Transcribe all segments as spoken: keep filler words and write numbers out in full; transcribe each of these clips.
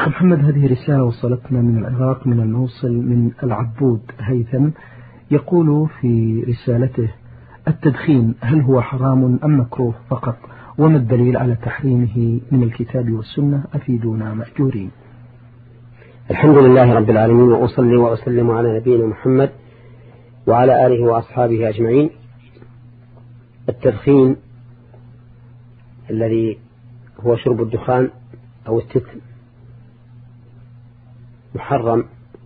أخ محمد، هذه رسالة وصلتنا من العراق من الموصل من العبود هيثم، يقول في رسالته: التدخين هل هو حرام أم مكروه فقط؟ وما الدليل على تحريمه من الكتاب والسنة؟ أفيدونا مأجورين. الحمد لله رب العالمين، وأصلي وأسلم على نبينا محمد وعلى آله وأصحابه أجمعين. التدخين الذي هو شرب الدخان أو التتر محرم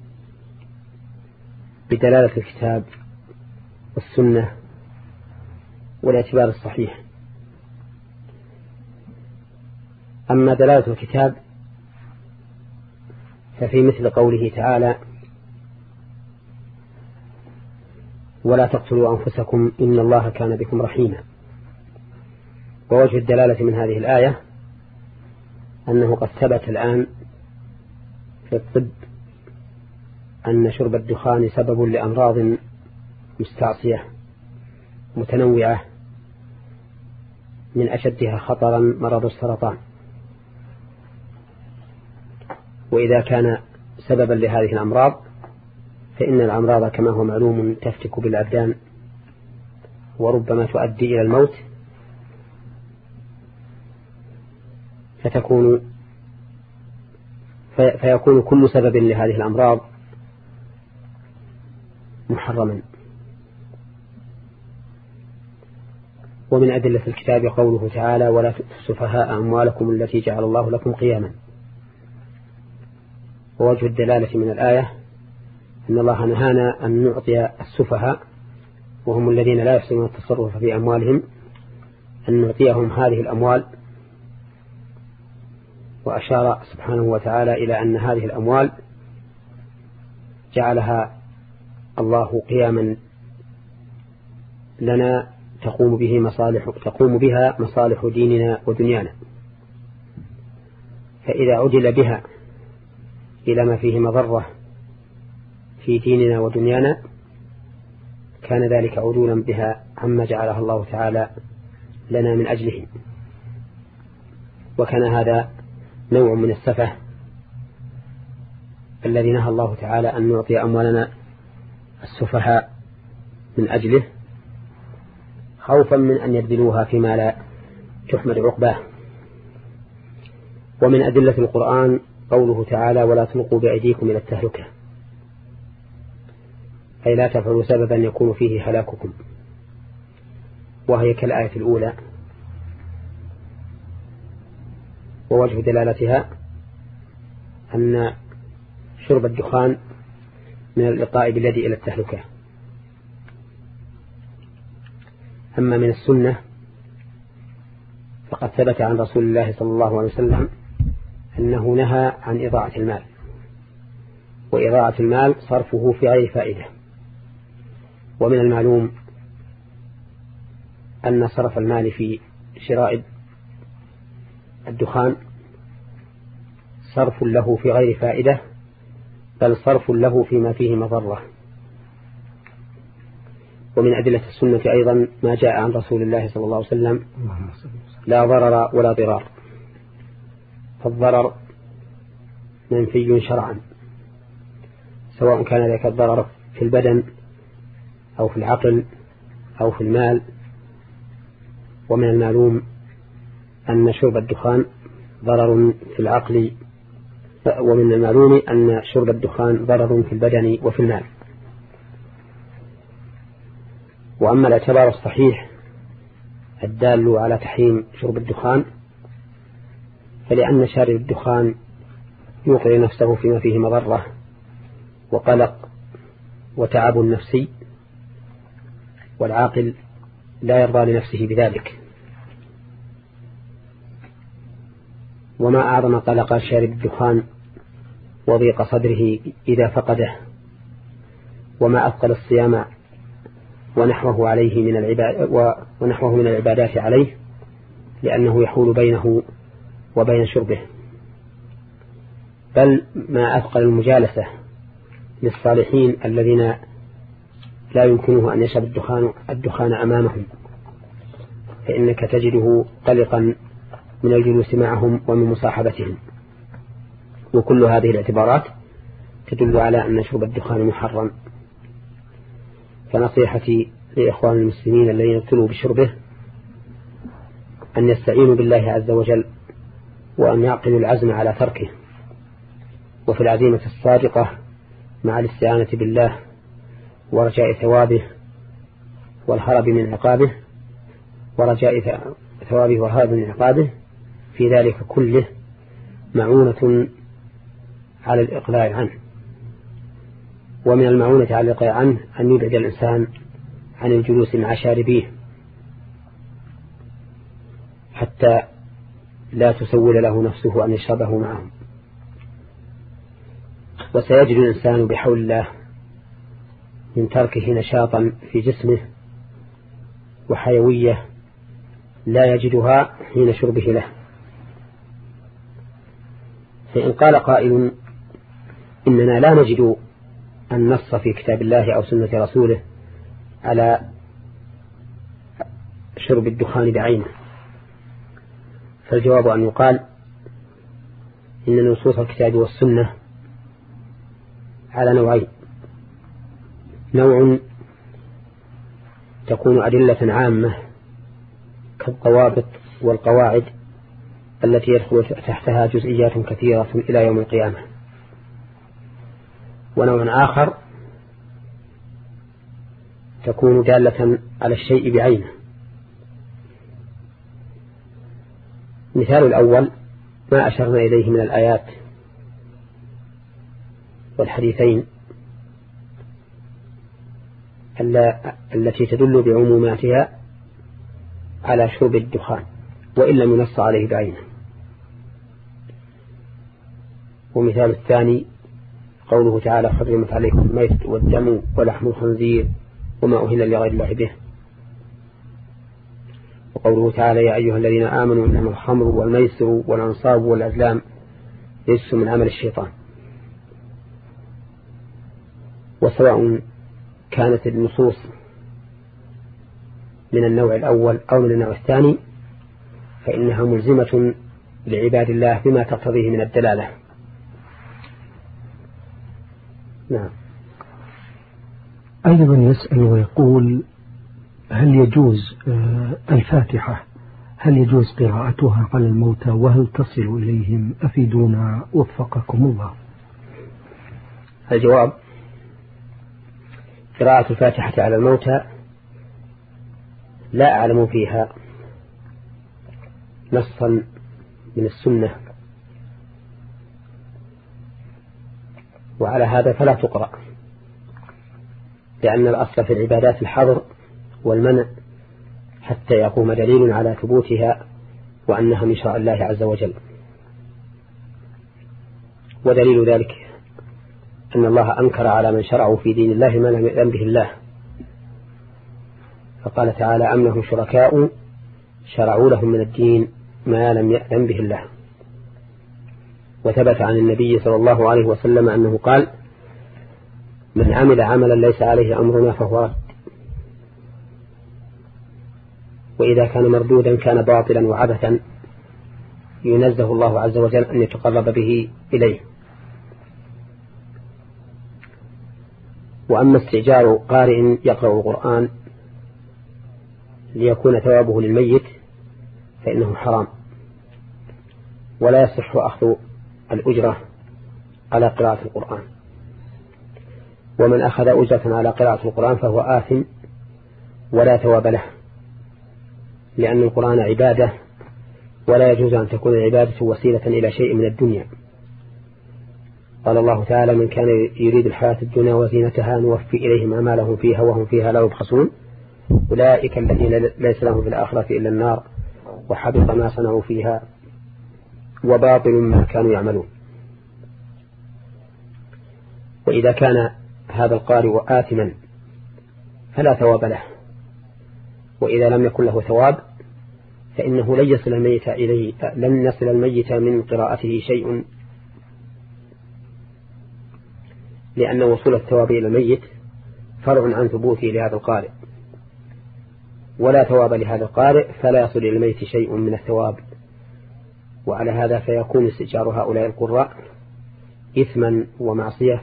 بدلالة الكتاب والسنة والاعتبار الصحيح. أما دلالة الكتاب ففي مثل قوله تعالى: ولا تقتلوا أنفسكم إن الله كان بكم رحيما. ووجه الدلالة من هذه الآية أنه قد ثبت الآن في الطب أن شرب الدخان سبب لأمراض مستعصية متنوعة، من أشدها خطرا مرض السرطان. وإذا كان سببا لهذه الأمراض فإن الأمراض كما هو معلوم تفتك بالأبدان وربما تؤدي إلى الموت، فتكون في فيكون كل سبب لهذه الأمراض محرما. ومن أدلة الكتاب قوله تعالى: ولا تؤتوا السفهاء أموالكم التي جعل الله لكم قياما. ووجه الدلالة من الآية أن الله نهانا أن نعطي السفهاء، وهم الذين لا يحسنون التصرف في أموالهم، أن نعطيهم هذه الأموال. وأشار سبحانه وتعالى إلى أن هذه الأموال جعلها الله قياما لنا تقوم به مصالح تقوم بها مصالح ديننا ودنيانا، فإذا عدل بها إلى ما فيه مضرة في ديننا ودنيانا كان ذلك عدولا بها عما جعلها الله تعالى لنا من أجله. وكان هذا نوع من السفه الذي نهى الله تعالى أن نعطي أموالنا السفهاء من أجله، خوفا من أن يبذلوها فيما لا تحمد عقباه. ومن أدلة القرآن قوله تعالى: ولا تلقوا بأيديكم إلى التهلكة، أي لا تفعلوا سببا يكون فيه هلاككم، وهي كالآية الأولى. ووجه دلالتها أن شرب الدخان من الإلقاء باليد إلى التهلكة. أما من السنة فقد ثبت عن رسول الله صلى الله عليه وسلم أنه نهى عن إضاعة المال، وإضاعة المال صرفه في غير فائدة. ومن المعلوم أن صرف المال في شراء الدخان صرف له في غير فائدة، بل صرف له فيما فيه مضرة. ومن أدلة السنة أيضا ما جاء عن رسول الله صلى الله عليه وسلم: لا ضرر ولا ضرار. فالضرر منفي شرعا، سواء كان ذلك الضرر في البدن أو في العقل أو في المال. ومن المعلوم أن شرب الدخان ضرر في العقل، ومن المعلوم أن شرب الدخان ضرر في البدن وفي المال. وأما الاعتبار الصحيح الدال على تحريم شرب الدخان فلأن شارب الدخان يوقع نفسه فيما فيه مضرة وقلق وتعب نفسي، والعاقل لا يرضى لنفسه بذلك. وما أعظم قلق شارب الدخان وضيق صدره إذا فقده، وما أثقل الصيام ونحوه عليه من العباد ونحوه من العبادات عليه، لأنه يحول بينه وبين شربه. بل ما أثقل المجالسة للصالحين الذين لا يمكنه أن يشرب الدخان, الدخان أمامهم، فإنك تجده قلقا من الجلوس معهم ومن مصاحبتهم. وكل هذه الاعتبارات تدل على أن شرب الدخان محرم. فنصيحتي لإخوان المسلمين الذين ابتلوا بشربه أن يستعينوا بالله عز وجل وأن يعقلوا العزم على تركه، وفي العزيمة الصادقة مع الاستعانة بالله ورجاء ثوابه والهرب من عقابه ورجاء ثوابه والهرب من عقابه في ذلك كله معونة على الإقلاع عنه. ومن المعونة على الإقلاع عنه أن يبعد الإنسان عن الجلوس مع شاربيه حتى لا تسول له نفسه أن يشربه معهم. وسيجد الإنسان بحول الله من تركه نشاطا في جسمه وحيوية لا يجدها حين شربه له. فإن قال قائل إننا لا نجد النص في كتاب الله أو سنة رسوله على شرب الدخان بعينه، فالجواب أن يقال إن نصوص الكتاب والسنة على نوعين: نوع تكون أدلة عامة كالضوابط والقواعد التي يدخل تحتها جزئيات كثيرة إلى يوم القيامة، ونوع آخر تكون دالة على الشيء بعينه. مثال الأول ما أشرنا إليه من الآيات والحديثين التي تدل بعموماتها على شرب الدخان وإن لم ينص عليه بعينه. ومثال الثاني قوله تعالى: حرمت عليكم الميت والدم ولحم الخنزير وما أهل لغير الله به. وقوله تعالى: يا أيها الذين آمنوا إنما الخمر والميسر والأنصاب والأزلام رجس من عمل الشيطان. وسواء كانت النصوص من النوع الأول أو من النوع الثاني فإنها ملزمة لعباد الله بما تقتضيه من الدلالة. نعم. أيضا يسأل ويقول: هل يجوز الفاتحة هل يجوز قراءتها على الموتى وهل تصل إليهم؟ أفيدونا وفقكم الله. الجواب: قراءة الفاتحة على الموتى لا أعلم فيها نصا من السنة، وعلى هذا فلا تقرأ، لأن الأصل في العبادات الحظر والمنع حتى يقوم دليل على ثبوتها وأنها من شرع الله عز وجل. ودليل ذلك أن الله أنكر على من شرعوا في دين الله ما لم يأذن به الله، فقال تعالى: أم لهم شركاء شرعوا لهم من الدين ما لم يأذن به الله. وثبت عن النبي صلى الله عليه وسلم أنه قال: من عمل عملا ليس عليه أمرنا فهو رد. وإذا كان مردودا كان باطلا وعبثا ينزه الله عز وجل أن يتقرب به إليه. وأما استئجار قارئ يقرأ القرآن ليكون ثوابه للميت فإنه حرام، ولا يصح أخذ الأجرة على قراءة القرآن. ومن أخذ أجرة على قراءة القرآن فهو آثم ولا ثواب له، لأن القرآن عبادة ولا يجوز أن تكون العبادة وسيلة إلى شيء من الدنيا. قال الله تعالى: من كان يريد الحياة الدنيا وزينتها نوفي إليهم أعمالهم فيها وهم فيها لا يبخسون أولئك الذين ليس لهم في الآخرة إلا النار وحبط ما صنعوا فيها وباطل ما كانوا يعملون. وإذا كان هذا القارئ آثما فلا ثواب له، وإذا لم يكن له ثواب فإنه لن يصل الميت إليه لن يصل الميت من قراءته شيء، لأن وصول الثواب إلى الميت فرع عن ثبوته لهذا القارئ، ولا ثواب لهذا القارئ فلا يصل إلى الميت شيء من الثواب. وعلى هذا فيكون استئجار هؤلاء القراء إثما ومعصية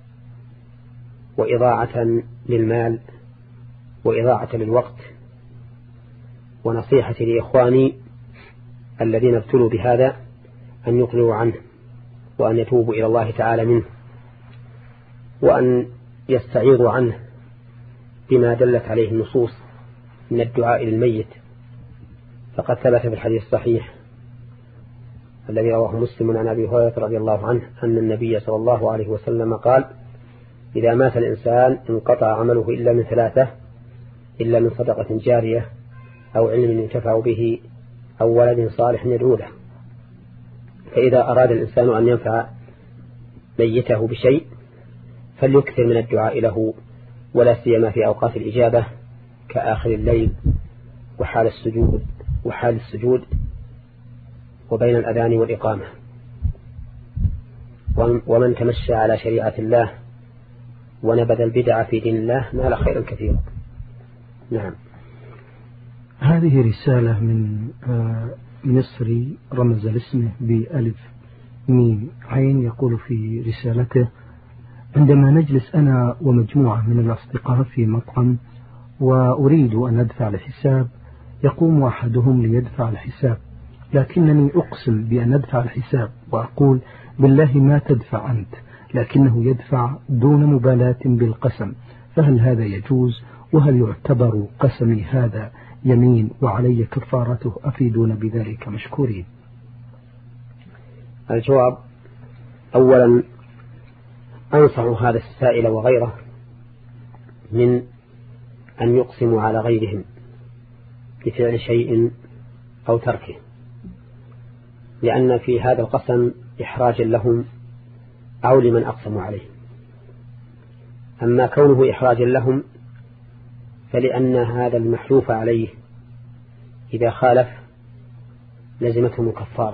وإضاعة للمال وإضاعة للوقت. ونصيحتي لإخواني الذين ابتلوا بهذا أن يقلعوا عنه وأن يتوبوا إلى الله تعالى منه وأن يستعيضوا عنه بما دلت عليه النصوص من الدعاء للميت. فقد ثبت في الحديث الصحيح الذي رواه مسلم عن أبي هريرة رضي الله عنه أن النبي صلى الله عليه وسلم قال: إذا مات الإنسان انقطع عمله إلا من ثلاثة، إلا من صدقة جارية أو علم ينتفع به أو ولد صالح يدعو له. فإذا أراد الإنسان أن ينفع ميته بشيء فليكثر من الدعاء له، ولا سيما في أوقات الإجابة كآخر الليل وحال السجود وحال السجود وبين الأذان والإقامة. ومن تمشى على شريعة الله ونبذ البدع في دين الله نال خيرا كثيرا. نعم. هذه رسالة من مصري رمز لاسمه بألف ميم عين، يقول في رسالته: عندما نجلس أنا ومجموعة من الأصدقاء في مطعم وأريد أن أدفع الحساب، يقوم أحدهم ليدفع الحساب، لكنني أقسم بأن أدفع الحساب وأقول: بالله ما تدفع أنت، لكنه يدفع دون مبالاة بالقسم، فهل هذا يجوز؟ وهل يعتبر قسمي هذا يمين وعلي كفارته؟ أفيدون بذلك مشكورين. الجواب: أولا أنصح هذا السائل وغيره من أن يقسموا على غيرهم بفعل شيء أو تركه، لأن في هذا القسم إحراجا لهم أو لمن أقسموا عليه. أما كونه إحراجا لهم فلأن هذا المحلوف عليه إذا خالف لزمتهم كفارة،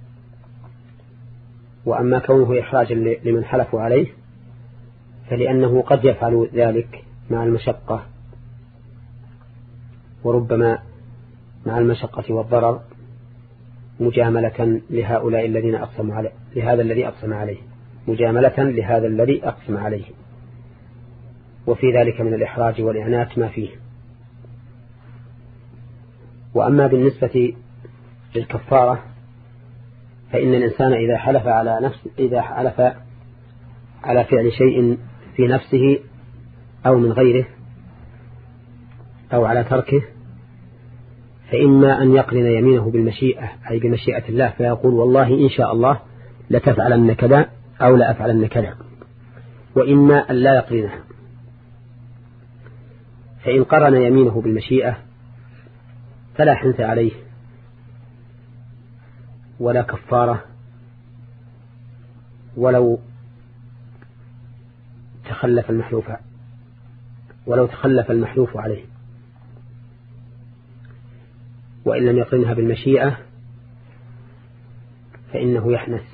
وأما كونه إحراجا لمن حلفوا عليه فلأنه قد يفعل ذلك مع المشقة، وربما مع المشقة والضرر مجاملة لهؤلاء الذين أقسموا عليه، لهذا الذي أقسم عليه، مجاملة لهذا الذي أقسم عليه، وفي ذلك من الإحراج والإعنات ما فيه. وأما بالنسبة للكفارة فإن الإنسان إذا حلف على نفس إذا حلف على فعل شيء في نفسه أو من غيره أو على تركه، فإما أن يقرن يمينه بالمشيئة أي بمشيئة الله، فيقول: والله إن شاء الله لتفعلن كذا أو لا أفعلن كذا، وإما أن لا يقرنها. فإن قرن يمينه بالمشيئة فلا حنث عليه ولا كفارة ولو تخلف المحلوف ولو تخلف المحلوف عليه. وإن لم يقرنها بالمشيئة فإنه يحنث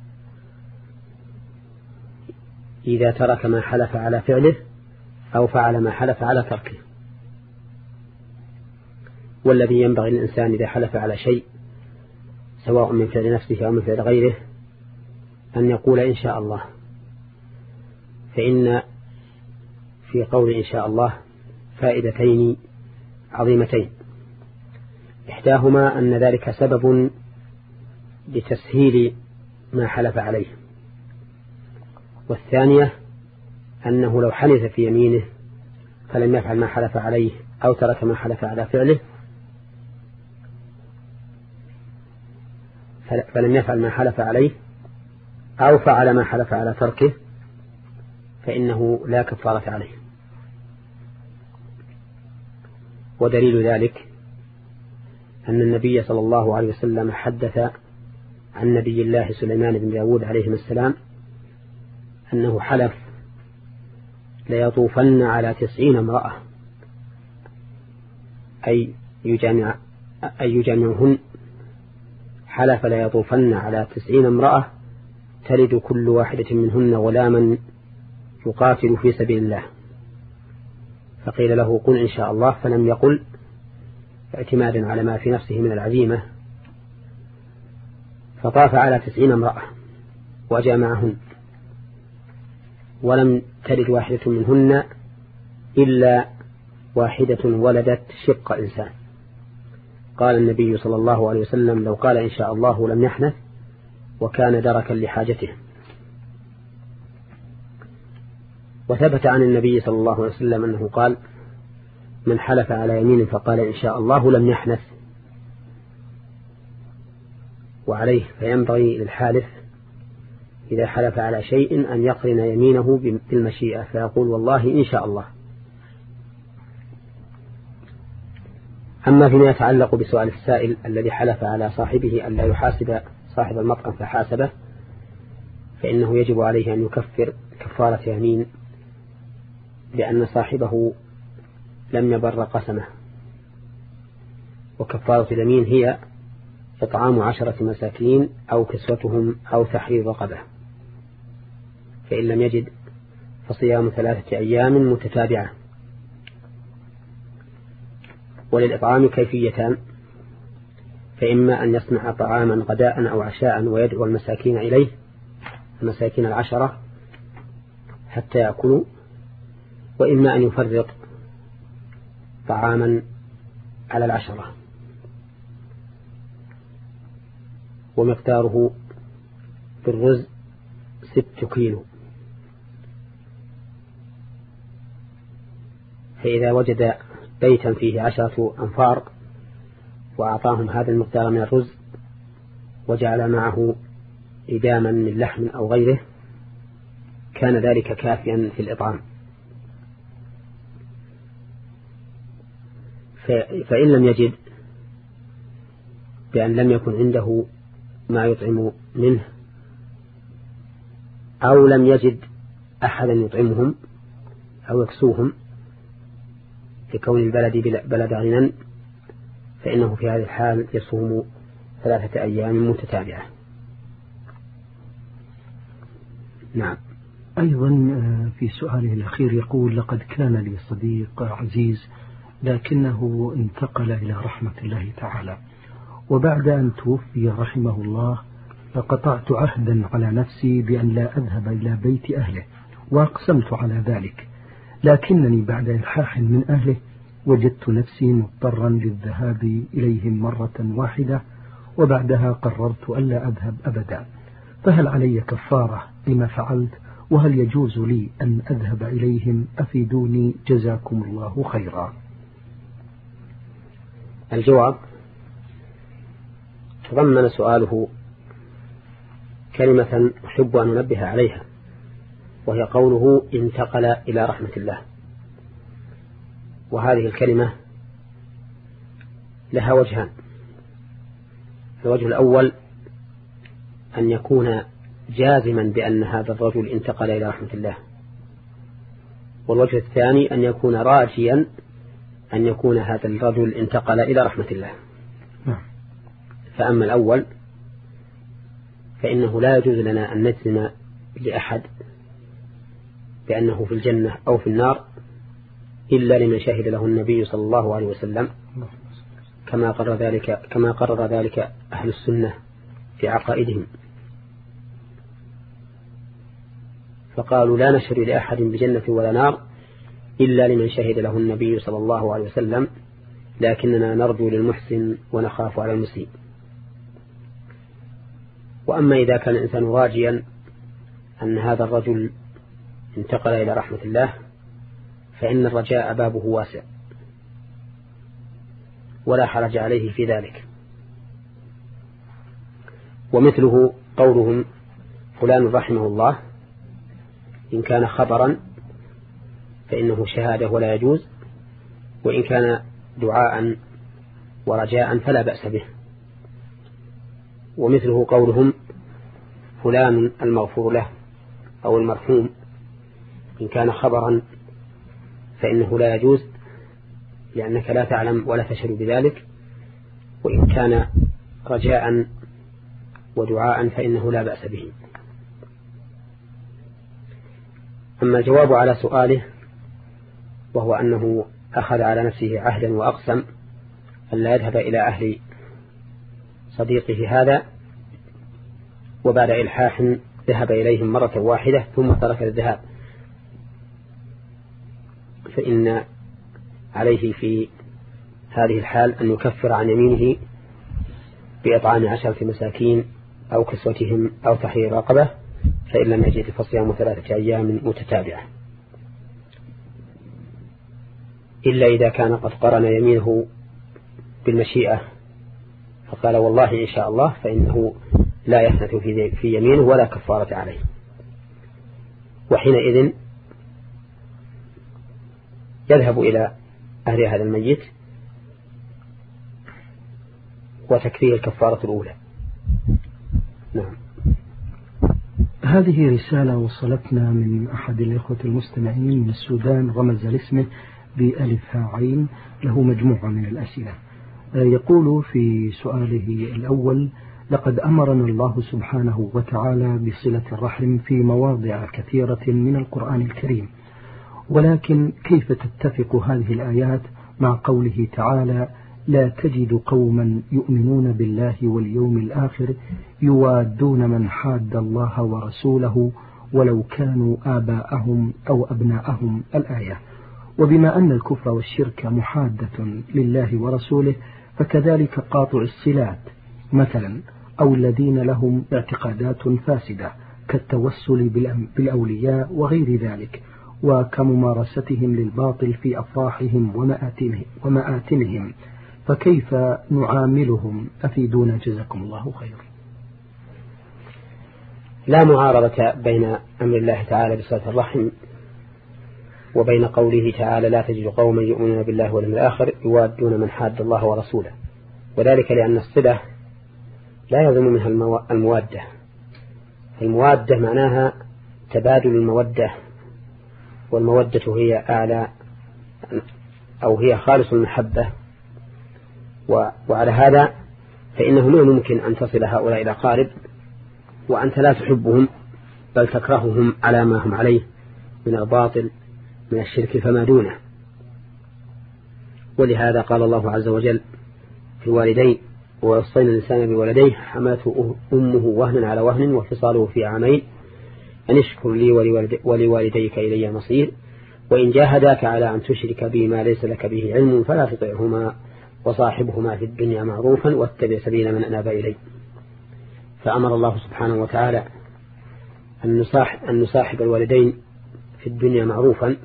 إذا ترك ما حلف على فعله أو فعل ما حلف على تركه. والذي ينبغي للإنسان إذا حلف على شيء سواء من فعل نفسه أو من فعل غيره أن يقول إن شاء الله، فإن في قول إن شاء الله فائدتين عظيمتين: إحداهما أن ذلك سبب لتسهيل ما حلف عليه، والثانية أنه لو حلف في يمينه فلم يفعل ما حلف عليه أو ترك ما حلف على فعله فلم يفعل ما حلف عليه أو فعل ما حلف على تركه فإنه لا كفارة عليه. ودليل ذلك أن النبي صلى الله عليه وسلم حدث عن نبي الله سليمان بن داود عليه السلام أنه حلف ليطوفن على تسعين امرأة أي يجامع أي يجامعهن، حلف ليطوفن على تسعين امرأة تلد كل واحدة منهن غلاما يقاتل في سبيل الله، فقيل له: قل إن شاء الله، فلم يقل اعتمادا على ما في نفسه من العزيمة، فطاف على تسعين امرأة وجامعهن ولم تلد واحدة منهن إلا واحدة ولدت شق إنسان. قال النبي صلى الله عليه وسلم: لو قال إن شاء الله لم يحنث، وكان دركا لحاجته. وثبت عن النبي صلى الله عليه وسلم أنه قال: من حلف على يمين فقال إن شاء الله لم يحنث. وعليه فينبغي للحالف إذا حلف على شيء أن يقرن يمينه بالمشيئة، فيقول والله إن شاء الله. أما فيما يتعلق بسؤال السائل الذي حلف على صاحبه أن لا يحاسب صاحب المطعم فحاسبه، فإنه يجب عليه أن يكفر كفارة يمين، لأن صاحبه لم يبر قسمه. وكفارة اليمين هي إطعام عشرة مساكين أو كسوتهم أو تحرير رقبة، فإن لم يجد فصيام ثلاثة أيام متتابعة. وللإطعام كيفيتان: فإما أن يصنع طعاما غداء أو عشاء ويدعو المساكين إليه، المساكين العشرة حتى يأكلوا، وإما أن يفرق طعاما على العشرة. ومقداره في الرز ست كيلو. فإذا وجد بيتا فيه عشرة أنفار وأعطاهم هذا المقدار من الرز وجعل معه إداما من لحم أو غيره، كان ذلك كافيا في الإطعام. فإن لم يجد بأن لم يكن عنده ما يطعم منه، أو لم يجد أحدا يطعمهم أو يكسوهم لكون البلد بلد غنى، فإنه في هذه الحال يصوم ثلاثة أيام متتابعة. نعم. أيضا في سؤاله الأخير يقول: لقد كان لي صديق عزيز لكنه انتقل إلى رحمة الله تعالى، وبعد أن توفي رحمه الله فقطعت عهدا على نفسي بأن لا أذهب إلى بيت أهله، وأقسمت على ذلك، لكنني بعد إلحاح من أهله وجدت نفسي مضطرا للذهاب إليهم مرة واحدة، وبعدها قررت ألا أذهب أبدا، فهل علي كفارة لما فعلت؟ وهل يجوز لي أن أذهب إليهم؟ أفيدوني جزاكم الله خيرا. الجواب: تضمن سؤاله كلمة أحب أن أنبه عليها، وهي قوله انتقل إلى رحمة الله. وهذه الكلمة لها وجهان: الوجه الأول أن يكون جازما بأن هذا الرجل انتقل إلى رحمة الله، والوجه الثاني أن يكون راجيا أن يكون هذا الرجل انتقل إلى رحمة الله. فأما الأول فإنه لا يجوز لنا أن نجزم لأحد بأنه في الجنة أو في النار إلا لمن شهد له النبي صلى الله عليه وسلم، كما قرر ذلك كما قرر ذلك أهل السنة في عقائدهم، فقالوا لا نشهد لأحد بجنة ولا نار إلا لمن شهد له النبي صلى الله عليه وسلم، لكننا نرجو للمحسن ونخاف على المسيء. وأما إذا كان الإنسان راجيا أن هذا الرجل انتقل إلى رحمة الله، فإن الرجاء بابه واسع ولا حرج عليه في ذلك. ومثله قولهم فلان رحمه الله، إن كان خبرا فإنه شهادة ولا يجوز، وإن كان دعاء ورجاء فلا بأس به. ومثله قولهم فلان المغفور له أو المرحوم، إن كان خبرا فإنه لا يجوز لأنك لا تعلم ولا تشهد بذلك، وإن كان رجاء ودعاء فإنه لا بأس به. أما الجواب على سؤاله وهو أنه أخذ على نفسه عهدا وأقسم أن لا يذهب إلى أهل صديقه هذا، وبعد إلحاح ذهب إليهم مرة واحدة ثم ترك الذهاب فإن عليه في هذه الحال أن يكفر عن يمينه بإطعام عشرة مساكين أو كسوتهم أو تحرير رقبة، فإن لم يجد فصيام ثلاثة أيام متتابعة، إلا إذا كان قد قرن يمينه بالمشيئة فقال والله إن شاء الله، فإنه لا يحنث في يمينه ولا كفارة عليه، وحينئذ يذهب إلى أهل هذا الميت وتكفيه الكفارة الأولى. نعم. هذه رسالة وصلتنا من أحد الإخوة المستمعين من السودان، رمز لاسمه بألف عين، له مجموعة من الأسئلة. يقول في سؤاله الأول: لقد أمرنا الله سبحانه وتعالى بصلة الرحم في مواضع كثيرة من القرآن الكريم، ولكن كيف تتفق هذه الآيات مع قوله تعالى: لا تجد قوما يؤمنون بالله واليوم الآخر يوادون من حاد الله ورسوله ولو كانوا آباءهم أو أبناءهم، الآية. وبما أن الكفر والشرك محادة لله ورسوله، فكذلك قاطع الصلات مثلا، أو الذين لهم اعتقادات فاسدة كالتوسل بالأولياء وغير ذلك، وكممارستهم للباطل في أفراحهم ومآتمهم، فكيف نعاملهم؟ أفيدونا جزاكم الله خير. لا معارضة بين أمر الله تعالى بصلة الرحم وبين قوله تعالى: لا تجد قوما يؤمنون بالله واليوم الآخر يوادون من حاد الله ورسوله، وذلك لأن الصلة لا يلزم منها المودة. المودة معناها تبادل المودة، والمودة هي أعلى أو هي خالص المحبة، وعلى هذا فإنه لا يمكن أن تصل هؤلاء إلى قارب وأنت لا تحبهم بل تكرههم على ما هم عليه من الباطل من الشرك فما دونه. ولهذا قال الله عز وجل في الوالدين: ووصينا الإنسان بولديه حملته أمه وهنا على وهن وفصاله في عامين أن اشكر لي ولوالديك إلي المصير، وإن جاهداك على أن تشرك بي ما ليس لك به علم فلا تطعهما وصاحبهما في الدنيا معروفا واتبع سبيل من أناب إلي. فأمر الله سبحانه وتعالى أن نصاحب الوالدين في الدنيا معروفا،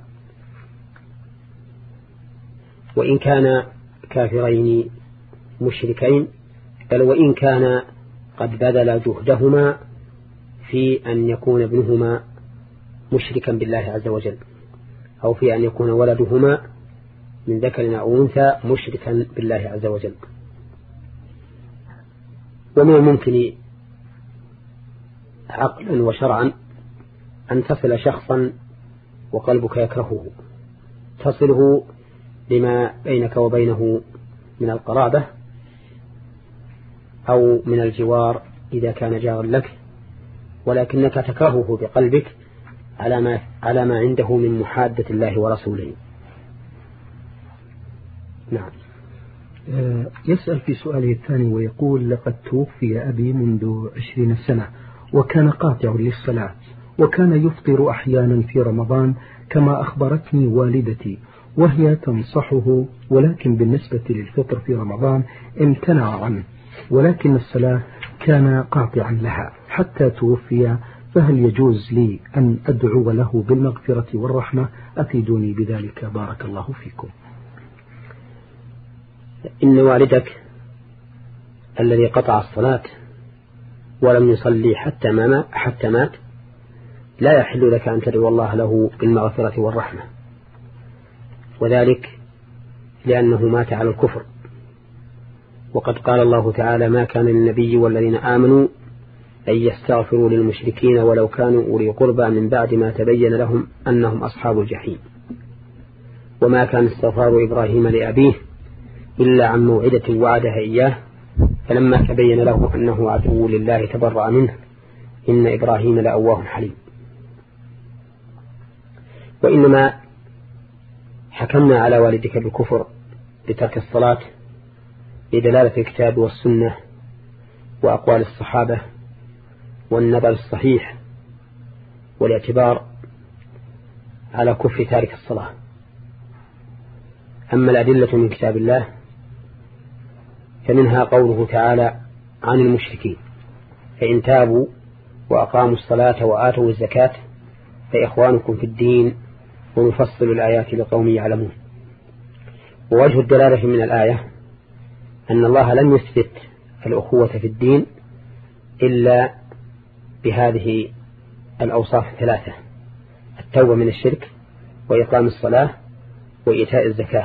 وإن كان كافرين مشركين، بل وإن كان قد بذل جهدهما في أن يكون ابنهما مشركا بالله عز وجل، أو في أن يكون ولدهما من ذكر أو أنثى مشركا بالله عز وجل. ومن الممكن عقلا وشرعا أن تصل شخصا وقلبك يكرهه، تصله لما بينك وبينه من القرابة أو من الجوار إذا كان جارا لك، ولكنك تكرهه بقلبك على ما على ما عنده من محادة الله ورسوله. نعم. يسأل في سؤاله الثاني ويقول: لقد توفي أبي منذ عشرين سنة، وكان قاطع للصلاة، وكان يفطر أحيانا في رمضان كما أخبرتني والدتي، وهي تنصحه، ولكن بالنسبة للفطر في رمضان امتنع عنه، ولكن الصلاة كان قاطعا لها حتى توفي، فهل يجوز لي أن أدعو له بالمغفرة والرحمة؟ أفيدوني بذلك بارك الله فيكم. إن والدك الذي قطع الصلاة ولم يصلي حتى ما حتى مات لا يحل لك أن تدعو الله له بالمغفرة والرحمة، وذلك لأنه مات على الكفر. وقد قال الله تعالى: ما كان للنبي والذين آمنوا أن يستغفروا للمشركين ولو كانوا أولي قربى من بعد ما تبين لهم أنهم أصحاب الجحيم. وما كان استغفار إبراهيم لأبيه إلا عن موعدة وعدها إياه فلما تبين له أنه عدو لله تبرأ منه إن إبراهيم لأواه حليم. وإنما حكمنا على والدك بالكفر بترك الصلاة بدلالة الكتاب والسنة وأقوال الصحابة والنبأ الصحيح، والاعتبار على كفر تارك الصلاة. أما الأدلة من كتاب الله فمنها قوله تعالى عن المشركين: فإن تابوا وأقاموا الصلاة وآتوا الزكاة فإخوانكم في الدين ونفصل الآيات لقوم يعلمون. ووجه الدلالة من الآية أن الله لم يثبت الأخوة في الدين إلا بهذه الأوصاف الثلاثة: التوبة من الشرك، وإقام الصلاة، وإيتاء الزكاة.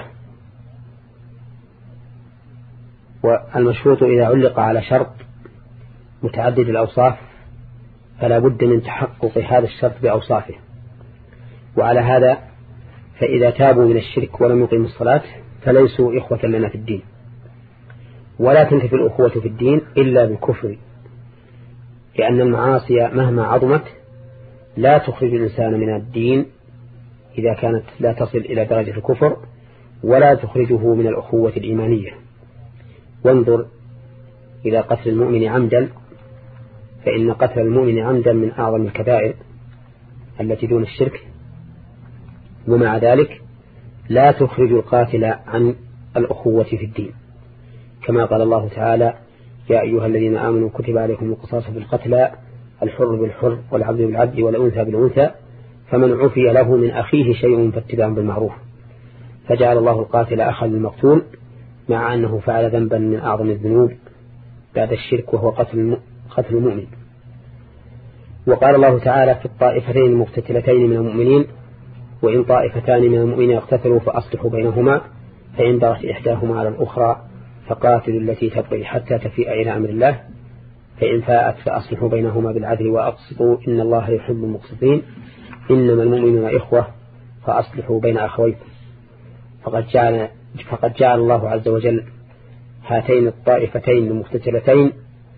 والمشروط إذا علق على شرط متعدد الأوصاف فلا بد من تحقق هذا الشرط بأوصافه. وعلى هذا فإذا تابوا من الشرك ولم يقيموا الصلاة فليسوا إخوة لنا في الدين. ولا تنتفي الأخوة في الدين إلا بالكفر، لأن المعاصي مهما عظمت لا تخرج الإنسان من الدين إذا كانت لا تصل إلى درجة الكفر، ولا تخرجه من الأخوة الإيمانية. وانظر إلى قتل المؤمن عمدا، فإن قتل المؤمن عمدا من أعظم الكبائر التي دون الشرك، ومع ذلك لا تخرج القاتل عن الأخوة في الدين، كما قال الله تعالى: يا أيها الذين آمنوا كتب عليكم القصاص في القتلى الحر بالحر والعبد بالعبد والأنثى بالأنثى فمن عفي له من أخيه شيء فاتباع بالمعروف. فجعل الله القاتل أخا للمقتول مع أنه فعل ذنبا من أعظم الذنوب بعد الشرك، وهو قتل قتل المؤمن. وقال الله تعالى في الطائفتين المقتتلتين من المؤمنين: وإن طائفتان من المؤمنين اقتتلوا فأصلحوا بينهما فإن بغت إحداهما على الأخرى فقاتلوا التي تبغي حتى تفيء إلى أمر الله فإن فاءت فأصلحوا بينهما بالعدل وأقسطوا إن الله يحب المقسطين إنما المؤمنون إخوة فأصلحوا بين أخويكم. فقد جعل, فقد جعل الله عز وجل هاتين الطائفتين المقتتلتين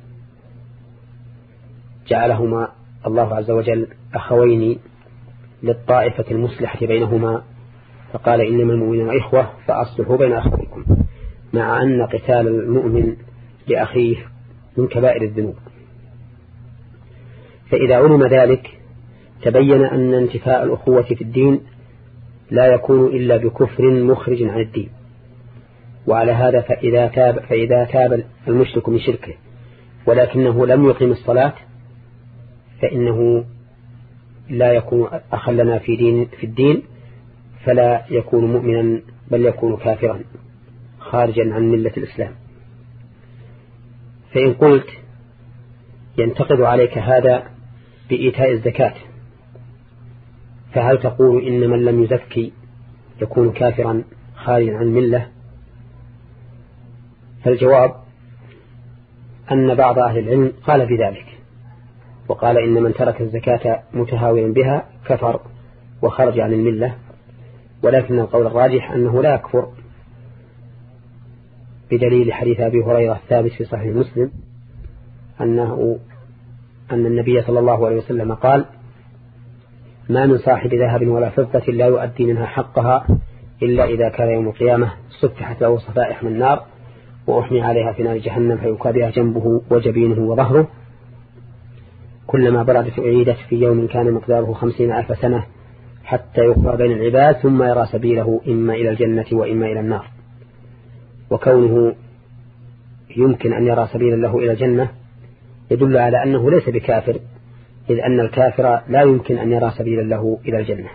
جعلهما الله عز وجل أخوين للطائفة المصلحة بينهما، فقال إنما المؤمنون إخوة فأصلحوا بين أخويكم، مع أن قتال المؤمن لأخيه من كبائر الذنوب. فإذا علم ذلك تبين أن انتفاء الأخوة في الدين لا يكون إلا بكفر مخرج عن الدين. وعلى هذا فإذا تاب, فإذا تاب المشرك من شركه ولكنه لم يقيم الصلاة فإنه لا يكون أخا لنا في, دين في الدين، فلا يكون مؤمنا بل يكون كافرا خارجا عن ملة الإسلام. فإن قلت ينتقد عليك هذا بإيتاء الزكاة، فهل تقول إن من لم يزكي يكون كافرا خارجا عن الملة؟ فالجواب أن بعض أهل العلم قال بذلك، وقال إن من ترك الزكاة متهاونا بها كفر وخرج عن الملة، ولكن القول الراجح أنه لا يكفر بدليل حديث أبي هريرة الثابت في صحيح مسلم أنه أن النبي صلى الله عليه وسلم قال: ما من صاحب ذهب ولا فضة لا يؤدي منها حقها إلا إذا كان يوم القيامة صفحت له صفائح من النار وأحمي عليها في نار جهنم فيكوى بها جنبه وجبينه وظهره كلما بردت أعيدت في يوم كان مقداره خمسين ألف سنة حتى يقضى بين العباد ثم يرى سبيله إما إلى الجنة وإما إلى النار. وكونه يمكن أن يرى سبيلا له إلى الجنة يدل على أنه ليس بكافر، إذ أن الكافر لا يمكن أن يرى سبيلا له إلى الجنة.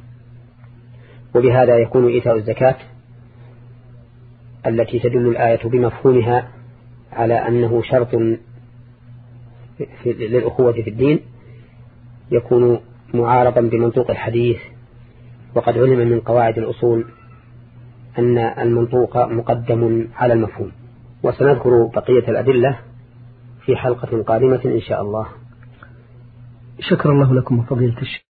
وبهذا يكون إيتاء الزكاة التي تدل الآية بمفهومها على أنه شرط للأخوة في الدين يكون معارضا بمنطوق الحديث. وقد علم من قواعد الأصول أن المنطوق مقدم على المفهوم. وسنذكر بقية الأدلة في حلقة قادمة إن شاء الله. شكر الله لكم فضيلة الشيخ.